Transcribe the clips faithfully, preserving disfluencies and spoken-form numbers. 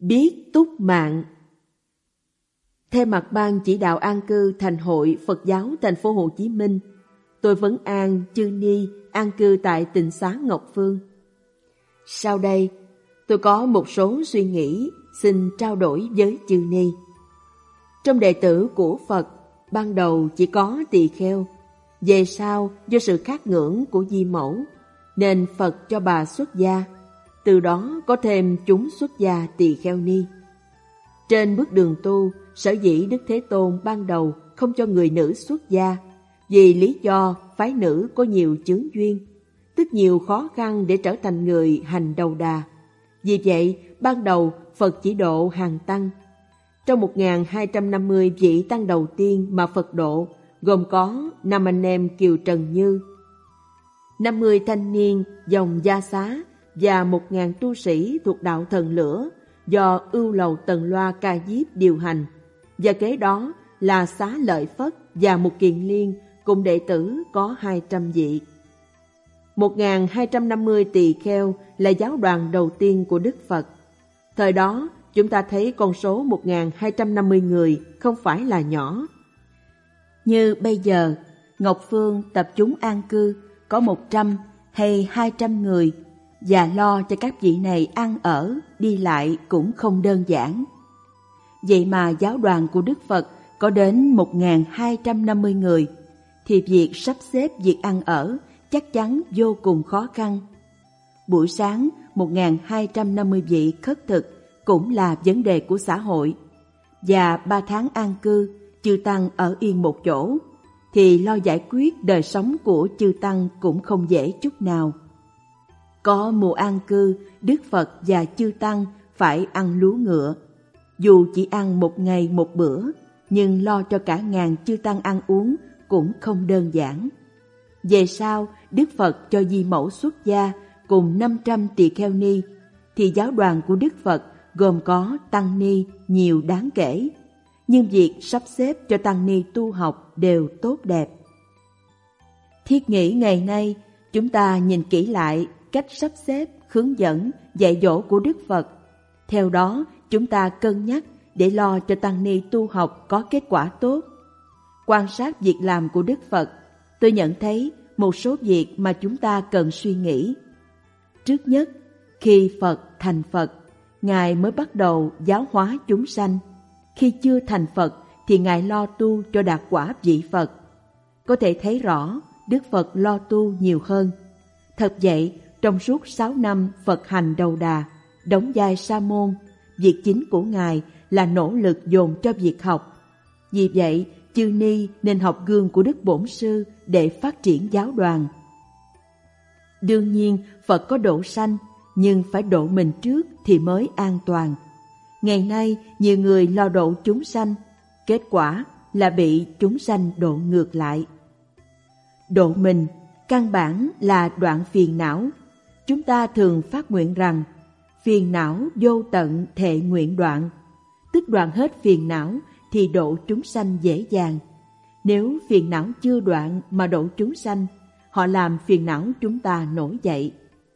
biết túc mạng. Thay mặt ban chỉ đạo an cư Thành hội Phật giáo thành phố Hồ Chí Minh, tôi vấn an chư ni an cư tại tịnh xá Ngọc Phương. Sau đây, tôi có một số suy nghĩ xin trao đổi với chư ni. Trong đệ tử của Phật, ban đầu chỉ có tỳ kheo, về sau do sự khát ngưỡng của Di Mẫu nên Phật cho bà xuất gia, từ đó có thêm chúng xuất gia tỳ kheo ni. Trên bước đường tu, sở dĩ Đức Thế Tôn ban đầu không cho người nữ xuất gia vì lý do phái nữ có nhiều chướng duyên, tức nhiều khó khăn để trở thành người hành đầu đà. Vì vậy, ban đầu Phật chỉ độ hàng tăng. Trong một nghìn hai trăm năm mươi vị tăng đầu tiên mà Phật độ, gồm có năm anh em Kiều Trần Như, năm mươi thanh niên dòng Gia Xá và một nghìn tu sĩ thuộc đạo Thần Lửa do Ưu Lầu Tần Loa Ca Diếp điều hành, và kế đó là Xá Lợi Phất và một Kiền Liên cùng đệ tử có hai trăm vị. một nghìn hai trăm năm mươi tỳ kheo là giáo đoàn đầu tiên của Đức Phật. Thời đó, chúng ta thấy con số một nghìn hai trăm năm mươi người không phải là nhỏ. Như bây giờ, Ngọc Phương tập chúng an cư có một trăm hay hai trăm người, và lo cho các vị này ăn ở, đi lại cũng không đơn giản. Vậy mà giáo đoàn của Đức Phật có đến một nghìn hai trăm năm mươi người, thì việc sắp xếp việc ăn ở chắc chắn vô cùng khó khăn. Buổi sáng, một nghìn hai trăm năm mươi vị khất thực cũng là vấn đề của xã hội, và ba tháng an cư, chư tăng ở yên một chỗ, thì lo giải quyết đời sống của chư tăng cũng không dễ chút nào. Có mùa an cư, Đức Phật và chư tăng phải ăn lúa ngựa. Dù chỉ ăn một ngày một bữa, nhưng lo cho cả ngàn chư tăng ăn uống cũng không đơn giản. Về sau, Đức Phật cho Di Mẫu xuất gia cùng năm trăm tỳ kheo ni, thì giáo đoàn của Đức Phật gồm có tăng ni nhiều đáng kể, nhưng việc sắp xếp cho tăng ni tu học đều tốt đẹp. Thiết nghĩ ngày nay, chúng ta nhìn kỹ lại cách sắp xếp, hướng dẫn, dạy dỗ của Đức Phật. Theo đó, chúng ta cân nhắc để lo cho tăng ni tu học có kết quả tốt. Quan sát việc làm của Đức Phật, tôi nhận thấy một số việc mà chúng ta cần suy nghĩ. Trước nhất, khi Phật thành Phật, Ngài mới bắt đầu giáo hóa chúng sanh. Khi chưa thành Phật thì Ngài lo tu cho đạt quả vị Phật. Có thể thấy rõ Đức Phật lo tu nhiều hơn. Thật vậy, trong suốt sáu năm Phật hành đầu đà, đóng vai sa môn, việc chính của Ngài là nỗ lực dồn cho việc học. Vì vậy, chư ni nên học gương của Đức Bổn Sư để phát triển giáo đoàn. Đương nhiên, Phật có độ sanh, nhưng phải độ mình trước thì mới an toàn. Ngày nay, nhiều người lo độ chúng sanh, kết quả là bị chúng sanh độ ngược lại. Độ mình, căn bản là đoạn phiền não. Chúng ta thường phát nguyện rằng, phiền não vô tận thệ nguyện đoạn, tức đoạn hết phiền não thì độ chúng sanh dễ dàng. Nếu phiền não chưa đoạn mà độ chúng sanh, họ làm phiền não chúng ta nổi dậy.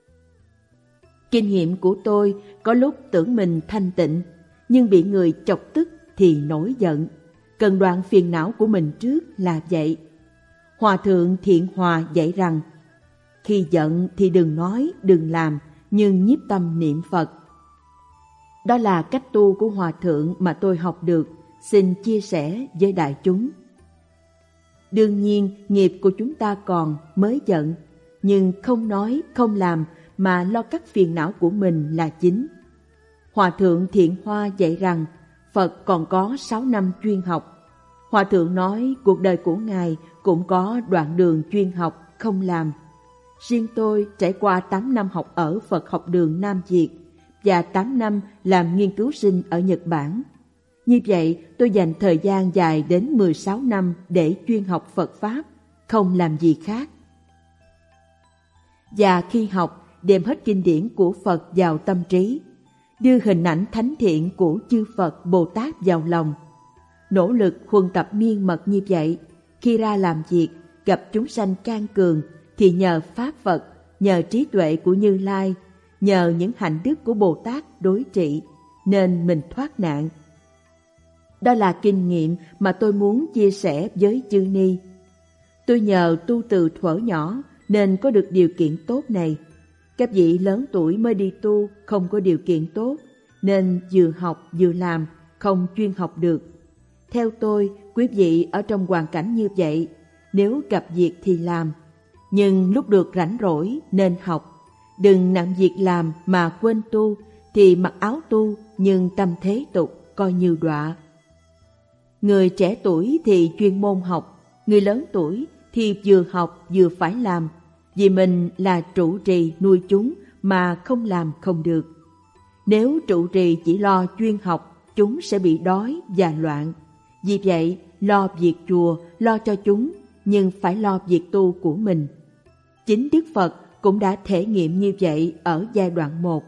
Kinh nghiệm của tôi, có lúc tưởng mình thanh tịnh, nhưng bị người chọc tức thì nổi giận. Cần đoạn phiền não của mình trước là vậy. Hòa thượng Thiện Hòa dạy rằng, khi giận thì đừng nói, đừng làm, nhưng nhiếp tâm niệm Phật. Đó là cách tu của Hòa thượng mà tôi học được, xin chia sẻ với đại chúng. Đương nhiên, nghiệp của chúng ta còn mới giận, nhưng không nói, không làm mà lo các phiền não của mình là chính. Hòa thượng Thiện Hoa dạy rằng, Phật còn có sáu năm chuyên học. Hòa thượng nói cuộc đời của Ngài cũng có đoạn đường chuyên học, không làm. Riêng tôi trải qua tám năm học ở Phật học đường Nam Việt và tám năm làm nghiên cứu sinh ở Nhật Bản. Như vậy, tôi dành thời gian dài đến mười sáu năm để chuyên học Phật Pháp, không làm gì khác. Và khi học, đem hết kinh điển của Phật vào tâm trí, đưa hình ảnh thánh thiện của chư Phật Bồ Tát vào lòng. Nỗ lực huân tập miên mật như vậy, khi ra làm việc, gặp chúng sanh can cường, thì nhờ Pháp Phật, nhờ trí tuệ của Như Lai, nhờ những hạnh đức của Bồ Tát đối trị, nên mình thoát nạn. Đó là kinh nghiệm mà tôi muốn chia sẻ với chư ni. Tôi nhờ tu từ thuở nhỏ nên có được điều kiện tốt này. Các vị lớn tuổi mới đi tu không có điều kiện tốt, nên vừa học vừa làm, không chuyên học được. Theo tôi, quý vị ở trong hoàn cảnh như vậy, nếu gặp việc thì làm, nhưng lúc được rảnh rỗi nên học. Đừng nặng việc làm mà quên tu, thì mặc áo tu nhưng tâm thế tục, coi như đọa. Người trẻ tuổi thì chuyên môn học, người lớn tuổi thì vừa học vừa phải làm, vì mình là trụ trì nuôi chúng mà không làm không được. Nếu trụ trì chỉ lo chuyên học, chúng sẽ bị đói và loạn. Vì vậy, lo việc chùa, lo cho chúng, nhưng phải lo việc tu của mình. Chính Đức Phật cũng đã thể nghiệm như vậy ở giai đoạn một.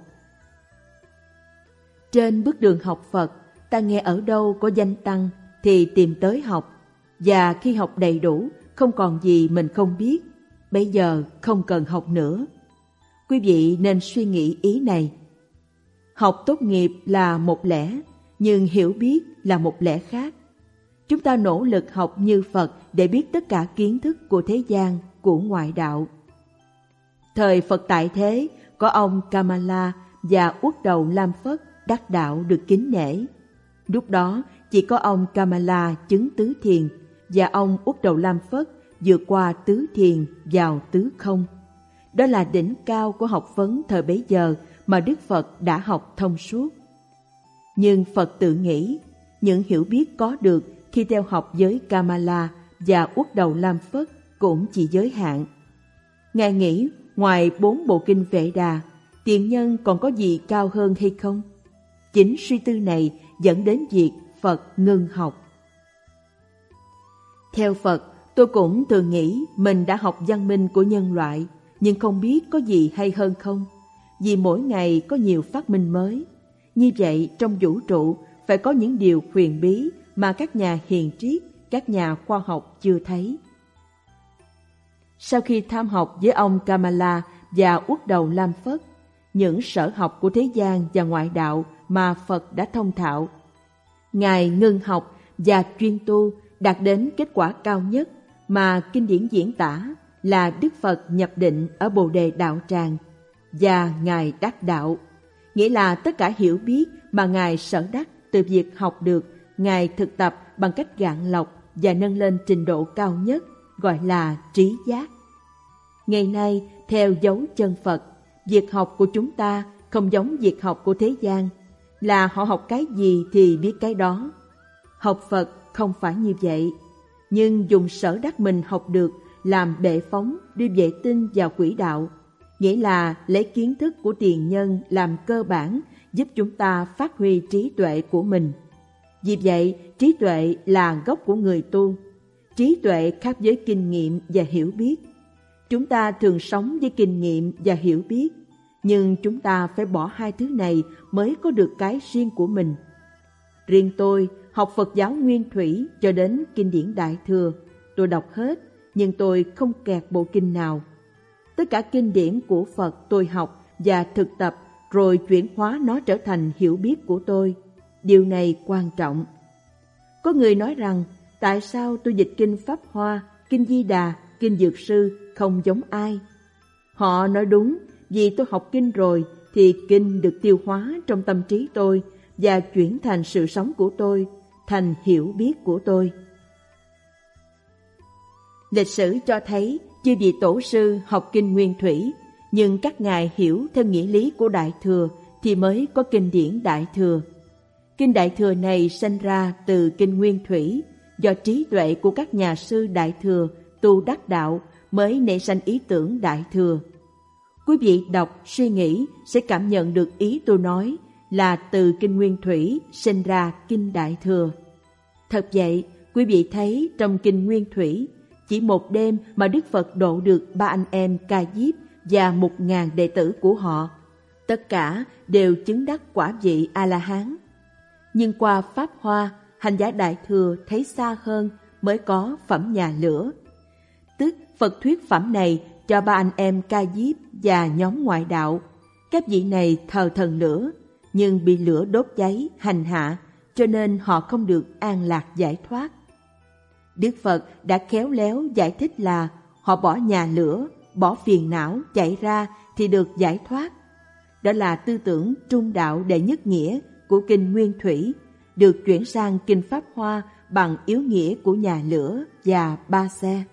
Trên bước đường học Phật, ta nghe ở đâu có danh tăng thì tìm tới học, và khi học đầy đủ, không còn gì mình không biết, bây giờ không cần học nữa. Quý vị nên suy nghĩ ý này. Học tốt nghiệp là một lẽ, nhưng hiểu biết là một lẽ khác. Chúng ta nỗ lực học như Phật để biết tất cả kiến thức của thế gian, của ngoại đạo. Thời Phật tại thế, có ông Kamala và Uất Đầu Lam Phất đắc đạo được kính nể. Lúc đó chỉ có ông Kamala chứng tứ thiền, và ông Uất Đầu Lam Phất vượt qua tứ thiền vào tứ không. Đó là đỉnh cao của học vấn thời bấy giờ mà Đức Phật đã học thông suốt. Nhưng Phật tự nghĩ, những hiểu biết có được khi theo học với Kamala và Uất Đầu Lam Phất cũng chỉ giới hạn. Ngài nghĩ ngoài bốn bộ kinh Vệ Đà, tiền nhân còn có gì cao hơn hay không? Chính suy tư này dẫn đến việc Phật ngưng học. Theo Phật, tôi cũng thường nghĩ mình đã học văn minh của nhân loại, nhưng không biết có gì hay hơn không, vì mỗi ngày có nhiều phát minh mới. Như vậy, trong vũ trụ phải có những điều huyền bí mà các nhà hiền triết, các nhà khoa học chưa thấy. Sau khi tham học với ông Kamala và Uất Đầu Lam Phất, những sở học của thế gian và ngoại đạo mà Phật đã thông thạo, Ngài ngưng học và chuyên tu, đạt đến kết quả cao nhất mà kinh điển diễn tả là Đức Phật nhập định ở Bồ Đề Đạo Tràng, và Ngài đắc đạo, nghĩa là tất cả hiểu biết mà Ngài sở đắc từ việc học được, Ngài thực tập bằng cách gạn lọc và nâng lên trình độ cao nhất, gọi là trí giác. Ngày nay, theo dấu chân Phật, việc học của chúng ta không giống việc học của thế gian, là họ học cái gì thì biết cái đó. Học Phật không phải như vậy, nhưng dùng sở đắc mình học được làm bệ phóng đưa vệ tinh vào quỹ đạo, nghĩa là lấy kiến thức của tiền nhân làm cơ bản giúp chúng ta phát huy trí tuệ của mình. Vì vậy, trí tuệ là gốc của người tu. Trí tuệ khác với kinh nghiệm và hiểu biết. Chúng ta thường sống với kinh nghiệm và hiểu biết, nhưng chúng ta phải bỏ hai thứ này mới có được cái riêng của mình. Riêng tôi, học Phật giáo Nguyên Thủy cho đến kinh điển Đại Thừa, tôi đọc hết, nhưng tôi không kẹt bộ kinh nào. Tất cả kinh điển của Phật tôi học và thực tập, rồi chuyển hóa nó trở thành hiểu biết của tôi. Điều này quan trọng. Có người nói rằng, tại sao tôi dịch kinh Pháp Hoa, kinh Di Đà, kinh Dược Sư không giống ai? Họ nói đúng, vì tôi học kinh rồi thì kinh được tiêu hóa trong tâm trí tôi và chuyển thành sự sống của tôi, thành hiểu biết của tôi. Lịch sử cho thấy chư vị tổ sư học kinh Nguyên Thủy, nhưng các ngài hiểu theo nghĩa lý của Đại Thừa thì mới có kinh điển Đại Thừa. Kinh Đại Thừa này sanh ra từ kinh Nguyên Thủy, do trí tuệ của các nhà sư Đại Thừa tu đắc đạo mới nảy sanh ý tưởng Đại Thừa. Quý vị đọc, suy nghĩ sẽ cảm nhận được ý tôi nói là từ kinh Nguyên Thủy sinh ra kinh Đại Thừa. Thật vậy, quý vị thấy trong kinh Nguyên Thủy, chỉ một đêm mà Đức Phật độ được ba anh em Ca Diếp và một ngàn đệ tử của họ. Tất cả đều chứng đắc quả vị A-la-hán. Nhưng qua Pháp Hoa, hành giả Đại Thừa thấy xa hơn mới có phẩm nhà lửa. Tức Phật thuyết phẩm này cho ba anh em Ca Diếp và nhóm ngoại đạo. Các vị này thờ thần lửa, nhưng bị lửa đốt cháy, hành hạ, cho nên họ không được an lạc giải thoát. Đức Phật đã khéo léo giải thích là họ bỏ nhà lửa, bỏ phiền não chạy ra thì được giải thoát. Đó là tư tưởng trung đạo đệ nhất nghĩa của kinh Nguyên Thủy, được chuyển sang kinh Pháp Hoa bằng yếu nghĩa của nhà lửa và ba xe.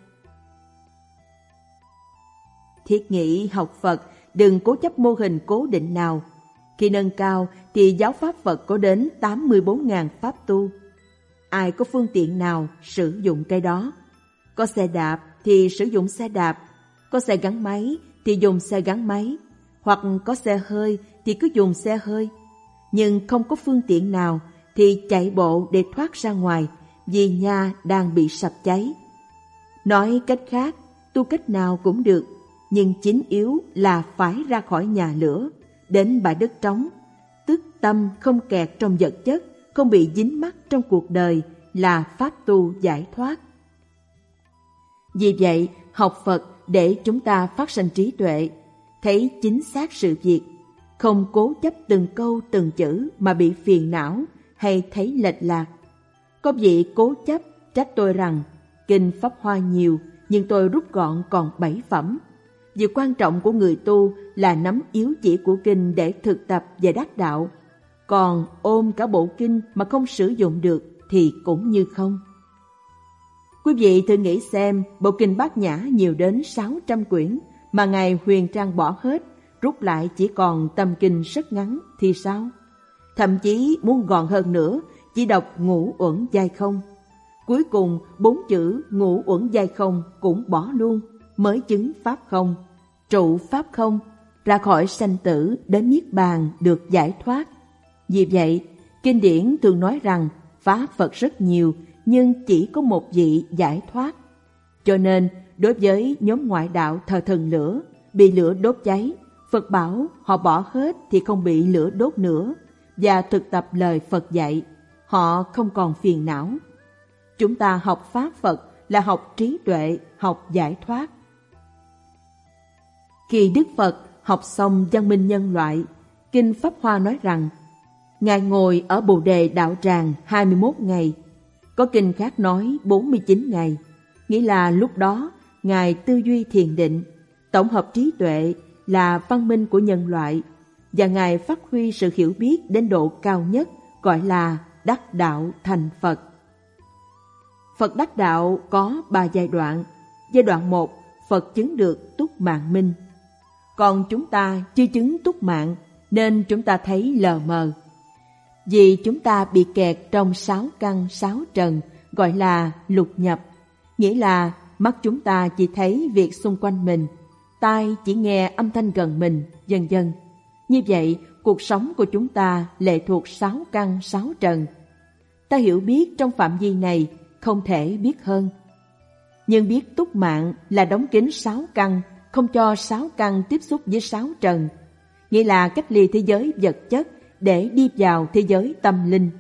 Thiết nghĩ học Phật đừng cố chấp mô hình cố định nào. Khi nâng cao thì giáo pháp Phật có đến tám mươi bốn nghìn pháp tu. Ai có phương tiện nào sử dụng cái đó. Có xe đạp thì sử dụng xe đạp, có xe gắn máy thì dùng xe gắn máy, hoặc có xe hơi thì cứ dùng xe hơi. Nhưng không có phương tiện nào thì chạy bộ để thoát ra ngoài vì nhà đang bị sập cháy. Nói cách khác, tu cách nào cũng được, nhưng chính yếu là phải ra khỏi nhà lửa, đến bãi đất trống, tức tâm không kẹt trong vật chất, không bị dính mắc trong cuộc đời là pháp tu giải thoát. Vì vậy, học Phật để chúng ta phát sanh trí tuệ, thấy chính xác sự việc, không cố chấp từng câu từng chữ mà bị phiền não hay thấy lệch lạc. Có vị cố chấp trách tôi rằng kinh Pháp Hoa nhiều nhưng tôi rút gọn còn bảy phẩm. Việc quan trọng của người tu là nắm yếu chỉ của kinh để thực tập và đắc đạo, còn ôm cả bộ kinh mà không sử dụng được thì cũng như không. Quý vị thử nghĩ xem, bộ kinh Bát Nhã nhiều đến sáu trăm quyển mà Ngài Huyền Trang bỏ hết, rút lại chỉ còn tâm kinh rất ngắn thì sao? Thậm chí muốn gọn hơn nữa, chỉ đọc ngũ uẩn giai không. Cuối cùng bốn chữ ngũ uẩn giai không cũng bỏ luôn, mới chứng pháp không, trụ pháp không, ra khỏi sanh tử đến niết bàn được giải thoát. Vì vậy, kinh điển thường nói rằng pháp Phật rất nhiều nhưng chỉ có một vị giải thoát. Cho nên, đối với nhóm ngoại đạo thờ thần lửa, bị lửa đốt cháy, Phật bảo họ bỏ hết thì không bị lửa đốt nữa, và thực tập lời Phật dạy, họ không còn phiền não. Chúng ta học pháp Phật là học trí tuệ, học giải thoát. Khi Đức Phật học xong văn minh nhân loại, kinh Pháp Hoa nói rằng Ngài ngồi ở Bồ Đề Đạo Tràng hai mươi mốt ngày, có kinh khác nói bốn mươi chín ngày, nghĩa là lúc đó Ngài tư duy thiền định, tổng hợp trí tuệ là văn minh của nhân loại, và Ngài phát huy sự hiểu biết đến độ cao nhất, gọi là đắc đạo thành Phật. Phật đắc đạo có ba giai đoạn. Giai đoạn một, Phật chứng được túc mạng minh. Còn chúng ta chưa chứng túc mạng nên chúng ta thấy lờ mờ. Vì chúng ta bị kẹt trong sáu căn sáu trần, gọi là lục nhập, nghĩa là mắt chúng ta chỉ thấy việc xung quanh mình, tai chỉ nghe âm thanh gần mình, vân vân. Như vậy, cuộc sống của chúng ta lệ thuộc sáu căn sáu trần. Ta hiểu biết trong phạm vi này, không thể biết hơn. Nhưng biết túc mạng là đóng kín sáu căn, không cho sáu căn tiếp xúc với sáu trần, nghĩa là cách ly thế giới vật chất để đi vào thế giới tâm linh.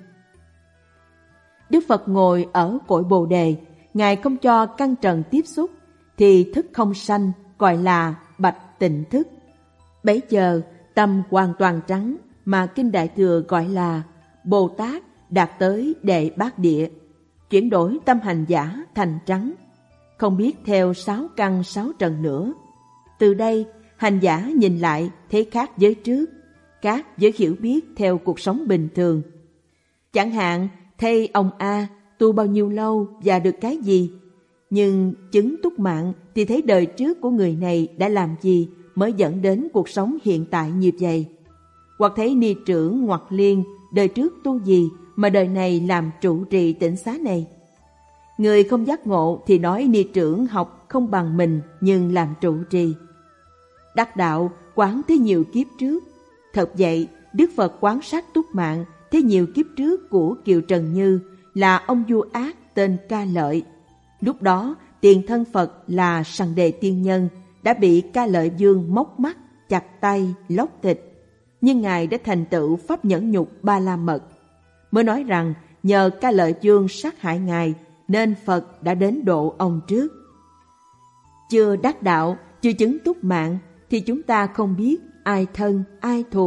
Đức Phật ngồi ở cội Bồ Đề, Ngài không cho căn trần tiếp xúc, thì thức không sanh, gọi là bạch tịnh thức. Bấy giờ tâm hoàn toàn trắng mà Kinh Đại Thừa gọi là Bồ Tát đạt tới đệ bát địa, chuyển đổi tâm hành giả thành trắng, không biết theo sáu căn sáu trần nữa. Từ đây, hành giả nhìn lại thấy khác với trước, khác với hiểu biết theo cuộc sống bình thường. Chẳng hạn, thấy ông A tu bao nhiêu lâu và được cái gì, nhưng chứng túc mạng thì thấy đời trước của người này đã làm gì mới dẫn đến cuộc sống hiện tại như vậy. Hoặc thấy ni trưởng Ngoặc Liên đời trước tu gì mà đời này làm trụ trì tịnh xá này. Người không giác ngộ thì nói ni trưởng học không bằng mình nhưng làm trụ trì. Đắc đạo quán thế nhiều kiếp trước. Thật vậy, Đức Phật quán sát túc mạng thế nhiều kiếp trước của Kiều Trần Như là ông vua ác tên Ca Lợi. Lúc đó, tiền thân Phật là Sằng Đề Tiên Nhân đã bị Ca Lợi Vương móc mắt, chặt tay, lóc thịt. Nhưng Ngài đã thành tựu pháp nhẫn nhục Ba La Mật. Mới nói rằng nhờ Ca Lợi Vương sát hại Ngài nên Phật đã đến độ ông trước. Chưa đắc đạo, chưa chứng túc mạng thì chúng ta không biết ai thân, ai thù,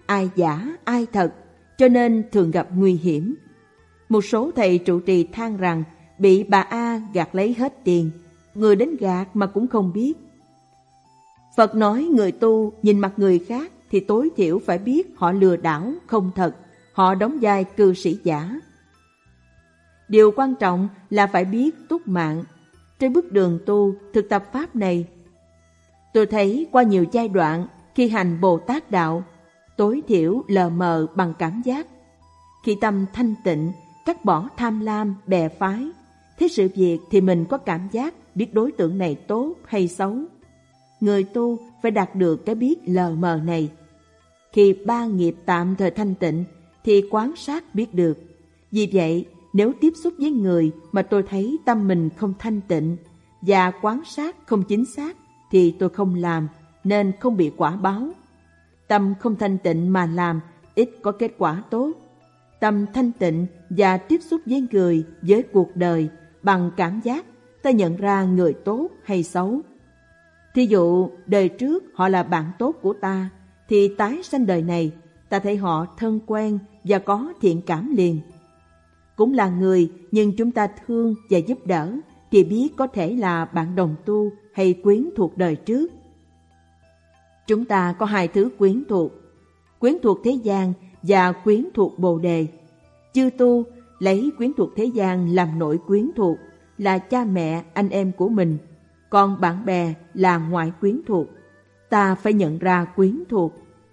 ai giả, ai thật, cho nên thường gặp nguy hiểm. Một số thầy trụ trì than rằng bị bà A gạt lấy hết tiền, người đến gạt mà cũng không biết. Phật nói người tu nhìn mặt người khác thì tối thiểu phải biết họ lừa đảo, không thật, họ đóng vai cư sĩ giả. Điều quan trọng là phải biết túc mạng. Trên bước đường tu, thực tập pháp này, tôi thấy qua nhiều giai đoạn khi hành Bồ Tát đạo, tối thiểu lờ mờ bằng cảm giác. Khi tâm thanh tịnh, cắt bỏ tham lam, bè phái, thấy sự việc thì mình có cảm giác biết đối tượng này tốt hay xấu. Người tu phải đạt được cái biết lờ mờ này. Khi ba nghiệp tạm thời thanh tịnh thì quán sát biết được. Vì vậy, nếu tiếp xúc với người mà tôi thấy tâm mình không thanh tịnh và quán sát không chính xác thì tôi không làm, nên không bị quả báo. Tâm không thanh tịnh mà làm ít có kết quả tốt. Tâm thanh tịnh và tiếp xúc với người, với cuộc đời bằng cảm giác, ta nhận ra người tốt hay xấu. Thí dụ đời trước họ là bạn tốt của ta, thì tái sanh đời này ta thấy họ thân quen và có thiện cảm liền. Cũng là người, nhưng chúng ta thương và giúp đỡ thì biết có thể là bạn đồng tu hay quyến thuộc đời trước. Chúng ta có hai thứ quyến thuộc: quyến thuộc thế gian và quyến thuộc Bồ Đề. Chư tu lấy quyến thuộc thế gian làm nội quyến thuộc, là cha mẹ, anh em của mình, còn bạn bè là ngoại quyến thuộc. Ta phải nhận ra quyến thuộc.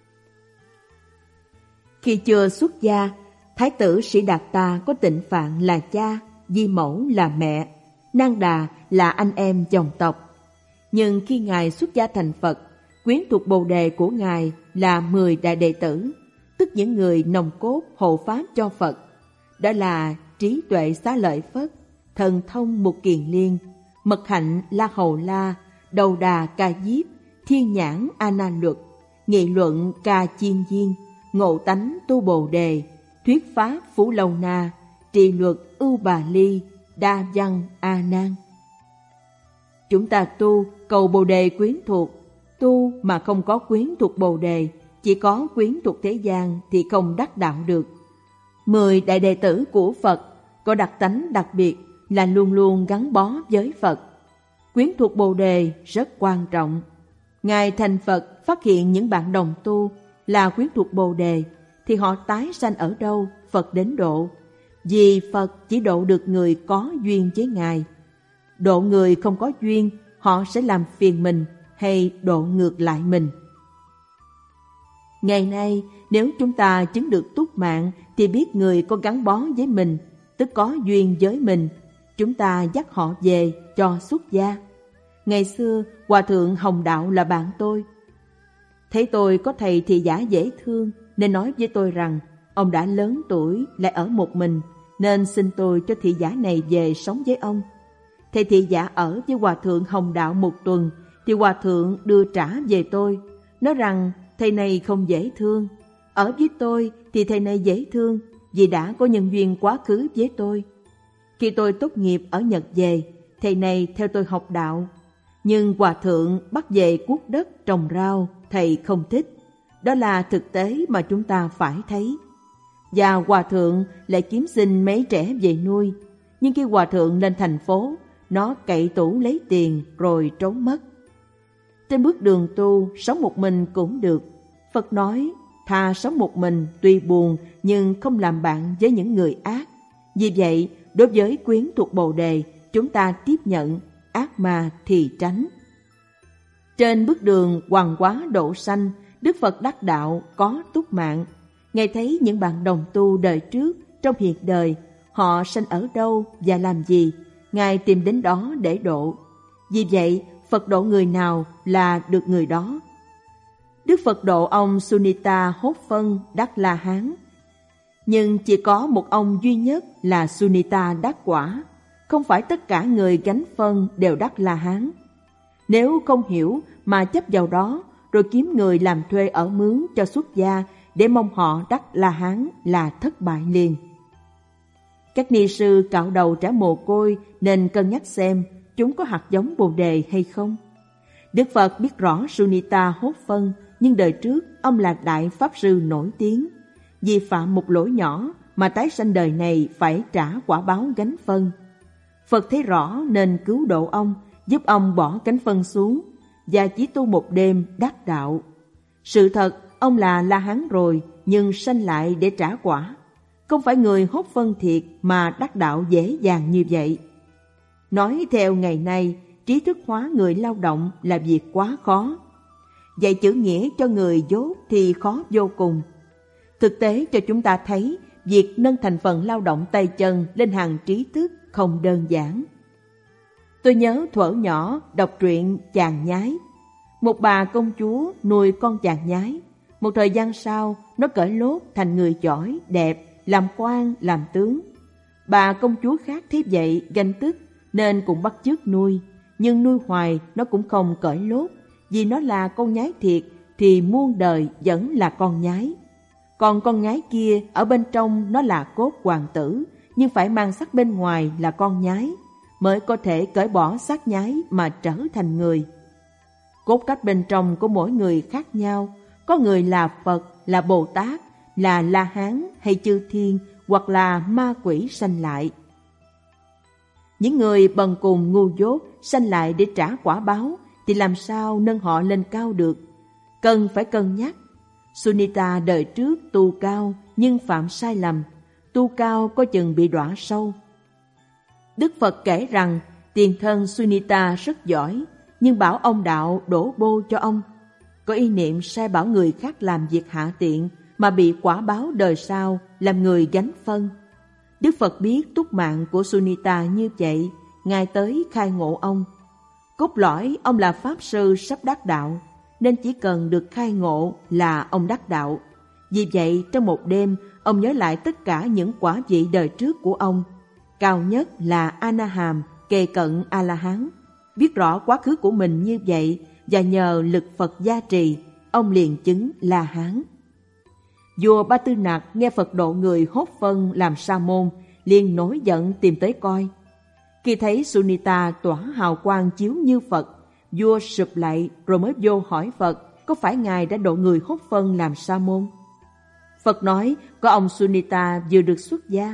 Khi chưa xuất gia, Thái tử Sĩ Đạt Ta có Tịnh Phạn là cha, Di Mẫu là mẹ, Nang Đà là anh em dòng tộc. Nhưng khi Ngài xuất gia thành Phật, quyến thuộc Bồ Đề của Ngài là mười đại đệ tử, tức những người nòng cốt hộ pháp cho Phật. Đó là Trí Tuệ Xá Lợi Phất, Thần Thông Mục Kiền Liên, Mật Hạnh La Hầu La, Đầu Đà Ca Diếp, Thiên Nhãn A Na Luật, Nghị Luận Ca Chiên Diên, Ngộ Tánh Tu Bồ Đề, Thuyết Pháp Phú Lâu Na, Trì Luật Ưu Bà Ly, Đa Văn A Nan. Chúng ta tu cầu Bồ Đề quyến thuộc, tu mà không có quyến thuộc Bồ Đề, chỉ có quyến thuộc thế gian thì không đắc đạo được. Mười đại đệ tử của Phật có đặc tánh đặc biệt là luôn luôn gắn bó với Phật. Quyến thuộc Bồ Đề rất quan trọng. Ngài thành Phật phát hiện những bạn đồng tu là quyến thuộc Bồ Đề thì họ tái sanh ở đâu Phật đến độ. Vì Phật chỉ độ được người có duyên với Ngài. Độ người không có duyên, họ sẽ làm phiền mình hay độ ngược lại mình. Ngày nay, nếu chúng ta chứng được túc mạng thì biết người có gắn bó với mình, tức có duyên với mình, chúng ta dắt họ về cho xuất gia. Ngày xưa, Hòa Thượng Hồng Đạo là bạn tôi. Thấy tôi có thầy thị giả dễ thương nên nói với tôi rằng ông đã lớn tuổi lại ở một mình, nên xin tôi cho thị giả này về sống với ông. Thầy thị giả ở với Hòa Thượng Hồng Đạo một tuần thì Hòa Thượng đưa trả về tôi, nói rằng thầy này không dễ thương. Ở với tôi thì thầy này dễ thương vì đã có nhân duyên quá khứ với tôi. Khi tôi tốt nghiệp ở Nhật về, thầy này theo tôi học đạo. Nhưng Hòa Thượng bắt về cuốc đất trồng rau, thầy không thích. Đó là thực tế mà chúng ta phải thấy. Và Hòa Thượng lại kiếm xin mấy trẻ về nuôi. Nhưng khi Hòa Thượng lên thành phố, nó cậy tủ lấy tiền rồi trốn mất. Trên bước đường tu, sống một mình cũng được. Phật nói, thà sống một mình tuy buồn nhưng không làm bạn với những người ác. Vì vậy, đối với quyến thuộc Bồ Đề, chúng ta tiếp nhận, ác ma thì tránh. Trên bước đường hoàng hóa độ sanh, Đức Phật đắc đạo có túc mạng. Ngài thấy những bạn đồng tu đời trước trong hiện đời, họ sanh ở đâu và làm gì, Ngài tìm đến đó để độ. Vì vậy, Phật độ người nào là được người đó. Đức Phật độ ông Sunita Hốt Phân đắc La Hán. Nhưng chỉ có một ông duy nhất là Sunita đắc quả. Không phải tất cả người gánh phân đều đắc La Hán. Nếu không hiểu mà chấp vào đó, rồi kiếm người làm thuê ở mướn cho xuất gia để mong họ đắc La Hán là thất bại liền. Các ni sư cạo đầu trẻ mồ côi nên cân nhắc xem chúng có hạt giống Bồ Đề hay không. Đức Phật biết rõ Sunita Hốt Phân nhưng đời trước ông là đại pháp sư nổi tiếng. Vì phạm một lỗi nhỏ mà tái sanh đời này phải trả quả báo gánh phân. Phật thấy rõ nên cứu độ ông, giúp ông bỏ cánh phân xuống và chỉ tu một đêm đắc đạo. Sự thật, ông là La Hán rồi nhưng sanh lại để trả quả. Không phải người hốt phân thiệt mà đắc đạo dễ dàng như vậy. Nói theo ngày nay, trí thức hóa người lao động là việc quá khó. Dạy chữ nghĩa cho người dốt thì khó vô cùng. Thực tế cho chúng ta thấy, việc nâng thành phần lao động tay chân lên hàng trí thức không đơn giản. Tôi nhớ thuở nhỏ đọc truyện Chàng Nhái. Một bà công chúa nuôi con chàng nhái. Một thời gian sau, nó cởi lốt thành người giỏi, đẹp, làm quan, làm tướng. Bà công chúa khác thấy vậy, ganh tức, nên cũng bắt chước nuôi. Nhưng nuôi hoài nó cũng không cởi lốt, vì nó là con nhái thiệt thì muôn đời vẫn là con nhái. Còn con nhái kia ở bên trong nó là cốt hoàng tử, nhưng phải mang xác bên ngoài là con nhái, mới có thể cởi bỏ xác nhái mà trở thành người. Cốt cách bên trong của mỗi người khác nhau, có người là Phật, là Bồ Tát, là La Hán hay chư thiên, hoặc là ma quỷ sanh lại. Những người bần cùng ngu dốt sanh lại để trả quả báo thì làm sao nâng họ lên cao được? Cần phải cân nhắc. Sunita đời trước tu cao nhưng phạm sai lầm, tu cao có chừng bị đọa sâu. Đức Phật kể rằng tiền thân Sunita rất giỏi, nhưng bảo ông đạo đổ bô cho ông. Có ý niệm sai bảo người khác làm việc hạ tiện mà bị quả báo đời sau làm người gánh phân. Đức Phật biết túc mạng của Sunita như vậy, Ngài tới khai ngộ ông. Cốt lõi ông là Pháp Sư sắp đắc đạo, nên chỉ cần được khai ngộ là ông đắc đạo. Vì vậy trong một đêm, ông nhớ lại tất cả những quả vị đời trước của ông. Cao nhất là A-na-hàm, kề cận A-la-hán. Biết rõ quá khứ của mình như vậy và nhờ lực Phật gia trì, ông liền chứng La-hán. Vua Ba Tư Nặc nghe Phật độ người hốt phân làm sa môn, liền nổi giận tìm tới coi. Khi thấy Sunita tỏa hào quang chiếu như Phật, vua sụp lại rồi mới vô hỏi Phật có phải Ngài đã độ người hốt phân làm sa môn. Phật nói có ông Sunita vừa được xuất gia.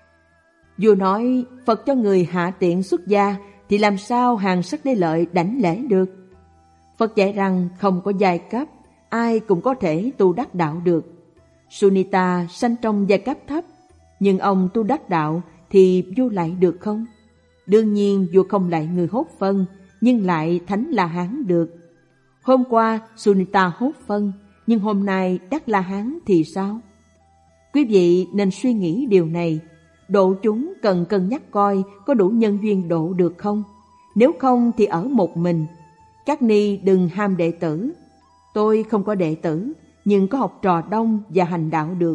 Vua nói Phật cho người hạ tiện xuất gia thì làm sao hàng sắc đế lợi đảnh lễ được. Phật dạy rằng không có giai cấp, ai cũng có thể tu đắc đạo được. Sunita sanh trong giai cấp thấp, nhưng ông tu đắc đạo thì vua lại được không? Đương nhiên vua không lại người hốt phân, nhưng lại thánh La Hán được. Hôm qua Sunita hốt phân, nhưng hôm nay đắc La Hán thì sao? Quý vị nên suy nghĩ điều này. Độ chúng cần cân nhắc coi có đủ nhân duyên độ được không. Nếu không thì ở một mình. Các ni đừng ham đệ tử. Tôi không có đệ tử, nhưng có học trò đông và hành đạo được.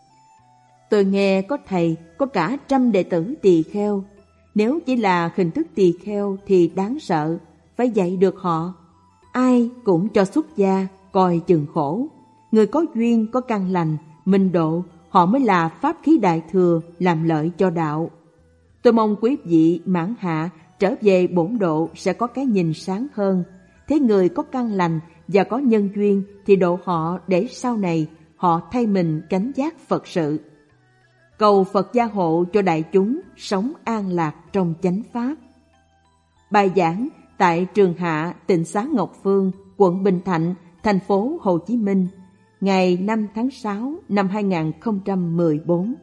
Tôi nghe có thầy có cả trăm đệ tử tỳ kheo. Nếu chỉ là hình thức tỳ kheo thì đáng sợ, phải dạy được họ. Ai cũng cho xuất gia, coi chừng khổ. Người có duyên, có căn lành, minh độ, họ mới là pháp khí đại thừa, làm lợi cho đạo. Tôi mong quý vị mãn hạ trở về bổn độ sẽ có cái nhìn sáng hơn. Thế người có căn lành và có nhân duyên thì độ họ để sau này họ thay mình gánh vác Phật sự. Cầu Phật gia hộ cho đại chúng sống an lạc trong chánh pháp. Bài giảng tại Trường Hạ Tịnh Xá Ngọc Phương, quận Bình Thạnh, thành phố Hồ Chí Minh, ngày năm tháng sáu năm hai nghìn không trăm mười bốn.